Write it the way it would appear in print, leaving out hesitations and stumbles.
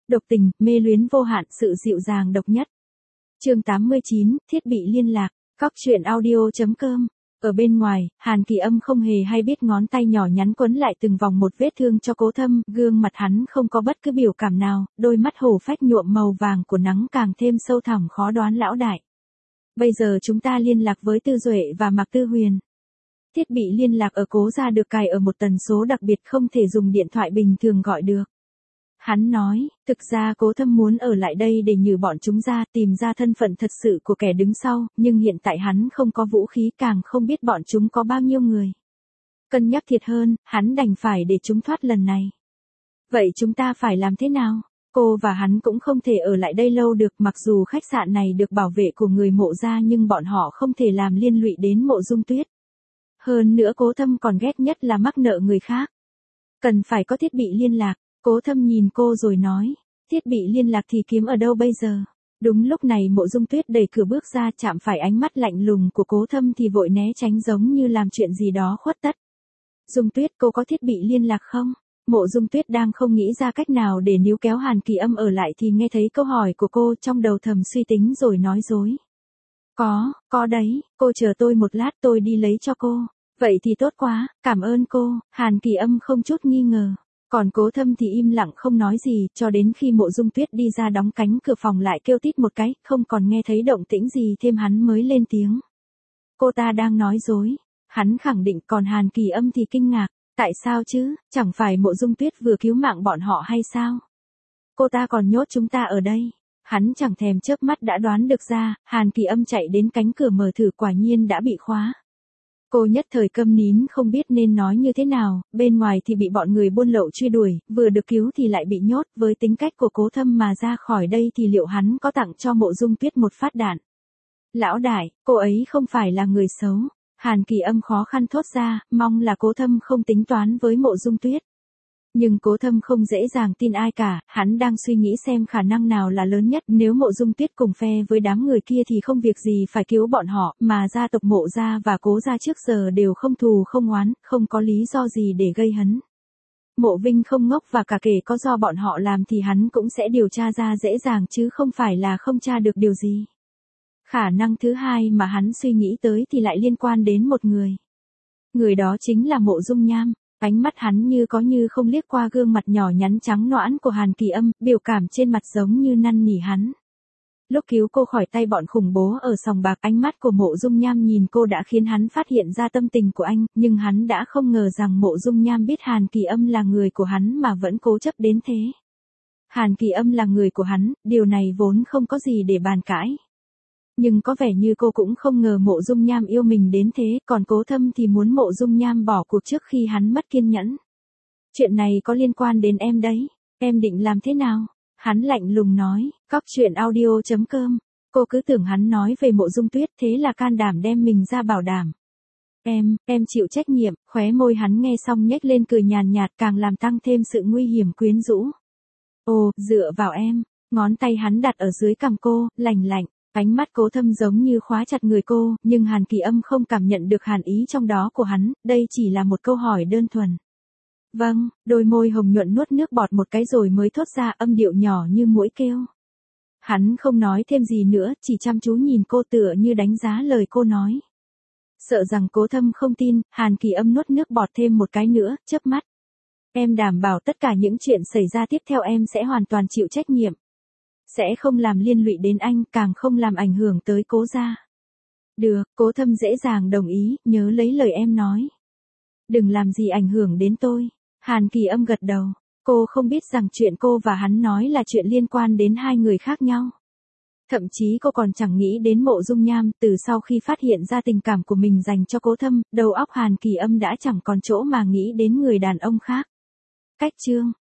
Độc tình, mê luyến vô hạn, sự dịu dàng độc nhất. Chương 89, thiết bị liên lạc. Góc truyện audio.com. Ở bên ngoài, Hàn Kỳ Âm không hề hay biết ngón tay nhỏ nhắn quấn lại từng vòng một vết thương cho Cố Thâm, gương mặt hắn không có bất cứ biểu cảm nào, đôi mắt hổ phách nhuộm màu vàng của nắng càng thêm sâu thẳm khó đoán lão đại. Bây giờ chúng ta liên lạc với Tư Duệ và Mạc Tư Huyền. Thiết bị liên lạc ở Cố gia được cài ở một tần số đặc biệt, không thể dùng điện thoại bình thường gọi được. Hắn nói, thực ra Cố Thâm muốn ở lại đây để nhử bọn chúng ra, tìm ra thân phận thật sự của kẻ đứng sau, nhưng hiện tại hắn không có vũ khí, càng không biết bọn chúng có bao nhiêu người. Cân nhắc thiệt hơn, hắn đành phải để chúng thoát lần này. Vậy chúng ta phải làm thế nào? Cô và hắn cũng không thể ở lại đây lâu được, mặc dù khách sạn này được bảo vệ của người Mộ gia nhưng bọn họ không thể làm liên lụy đến Mộ Dung Tuyết. Hơn nữa Cố Thâm còn ghét nhất là mắc nợ người khác. Cần phải có thiết bị liên lạc. Cố Thâm nhìn cô rồi nói, thiết bị liên lạc thì kiếm ở đâu bây giờ? Đúng lúc này Mộ Dung Tuyết đẩy cửa bước ra, chạm phải ánh mắt lạnh lùng của Cố Thâm thì vội né tránh giống như làm chuyện gì đó khuất tất. Dung Tuyết, cô có thiết bị liên lạc không? Mộ Dung Tuyết đang không nghĩ ra cách nào để níu kéo Hàn Kỳ Âm ở lại thì nghe thấy câu hỏi của cô, trong đầu thầm suy tính rồi nói dối. Có đấy, cô chờ tôi một lát, tôi đi lấy cho cô. Vậy thì tốt quá, cảm ơn cô. Hàn Kỳ Âm không chút nghi ngờ. Còn Cố Thâm thì im lặng không nói gì, cho đến khi Mộ Dung Tuyết đi ra đóng cánh cửa phòng lại kêu tít một cái, không còn nghe thấy động tĩnh gì thêm hắn mới lên tiếng. Cô ta đang nói dối. Hắn khẳng định, còn Hàn Kỳ Âm thì kinh ngạc. Tại sao chứ, chẳng phải Mộ Dung Tuyết vừa cứu mạng bọn họ hay sao? Cô ta còn nhốt chúng ta ở đây. Hắn chẳng thèm chớp mắt đã đoán được ra, Hàn Kỳ Âm chạy đến cánh cửa mở thử, quả nhiên đã bị khóa. Cô nhất thời câm nín không biết nên nói như thế nào, bên ngoài thì bị bọn người buôn lậu truy đuổi, vừa được cứu thì lại bị nhốt, với tính cách của Cố Thâm mà ra khỏi đây thì liệu hắn có tặng cho Mộ Dung Tuyết một phát đạn? Lão đại, cô ấy không phải là người xấu. Hàn Kỳ Âm khó khăn thốt ra, mong là Cố Thâm không tính toán với Mộ Dung Tuyết. Nhưng Cố Thâm không dễ dàng tin ai cả, hắn đang suy nghĩ xem khả năng nào là lớn nhất, nếu Mộ Dung Tuyết cùng phe với đám người kia thì không việc gì phải cứu bọn họ, mà gia tộc Mộ gia và Cố gia trước giờ đều không thù không oán, không có lý do gì để gây hấn. Mộ Vinh không ngốc, và cả kể có do bọn họ làm thì hắn cũng sẽ điều tra ra dễ dàng chứ không phải là không tra được điều gì. Khả năng thứ hai mà hắn suy nghĩ tới thì lại liên quan đến một người. Người đó chính là Mộ Dung Nham. Ánh mắt hắn như có như không liếc qua gương mặt nhỏ nhắn trắng nõn của Hàn Kỳ Âm, biểu cảm trên mặt giống như năn nỉ hắn. Lúc cứu cô khỏi tay bọn khủng bố ở sòng bạc, ánh mắt của Mộ Dung Nham nhìn cô đã khiến hắn phát hiện ra tâm tình của anh, nhưng hắn đã không ngờ rằng Mộ Dung Nham biết Hàn Kỳ Âm là người của hắn mà vẫn cố chấp đến thế. Hàn Kỳ Âm là người của hắn, điều này vốn không có gì để bàn cãi. Nhưng có vẻ như cô cũng không ngờ Mộ Dung Nham yêu mình đến thế, còn Cố Thâm thì muốn Mộ Dung Nham bỏ cuộc trước khi hắn mất kiên nhẫn. Chuyện này có liên quan đến em đấy, em định làm thế nào? Hắn lạnh lùng nói, góc truyện audio.com. Cô cứ tưởng hắn nói về Mộ Dung Tuyết, thế là can đảm đem mình ra bảo đảm. Em chịu trách nhiệm. Khóe môi hắn nghe xong nhếch lên cười nhàn nhạt, càng làm tăng thêm sự nguy hiểm quyến rũ. Ồ, dựa vào em. Ngón tay hắn đặt ở dưới cằm cô, lạnh lạnh. Ánh mắt Cố Thâm giống như khóa chặt người cô, nhưng Hàn Kỳ Âm không cảm nhận được hàn ý trong đó của hắn, đây chỉ là một câu hỏi đơn thuần. Vâng, đôi môi hồng nhuận nuốt nước bọt một cái rồi mới thốt ra âm điệu nhỏ như muỗi kêu. Hắn không nói thêm gì nữa, chỉ chăm chú nhìn cô tựa như đánh giá lời cô nói. Sợ rằng Cố Thâm không tin, Hàn Kỳ Âm nuốt nước bọt thêm một cái nữa, chớp mắt. Em đảm bảo tất cả những chuyện xảy ra tiếp theo em sẽ hoàn toàn chịu trách nhiệm. Sẽ không làm liên lụy đến anh, càng không làm ảnh hưởng tới Cố gia. Được, Cố Thâm dễ dàng đồng ý, nhớ lấy lời em nói. Đừng làm gì ảnh hưởng đến tôi. Hàn Kỳ Âm gật đầu. Cô không biết rằng chuyện cô và hắn nói là chuyện liên quan đến hai người khác nhau. Thậm chí cô còn chẳng nghĩ đến Mộ Dung Nham, từ sau khi phát hiện ra tình cảm của mình dành cho Cố Thâm, đầu óc Hàn Kỳ Âm đã chẳng còn chỗ mà nghĩ đến người đàn ông khác. Cách chương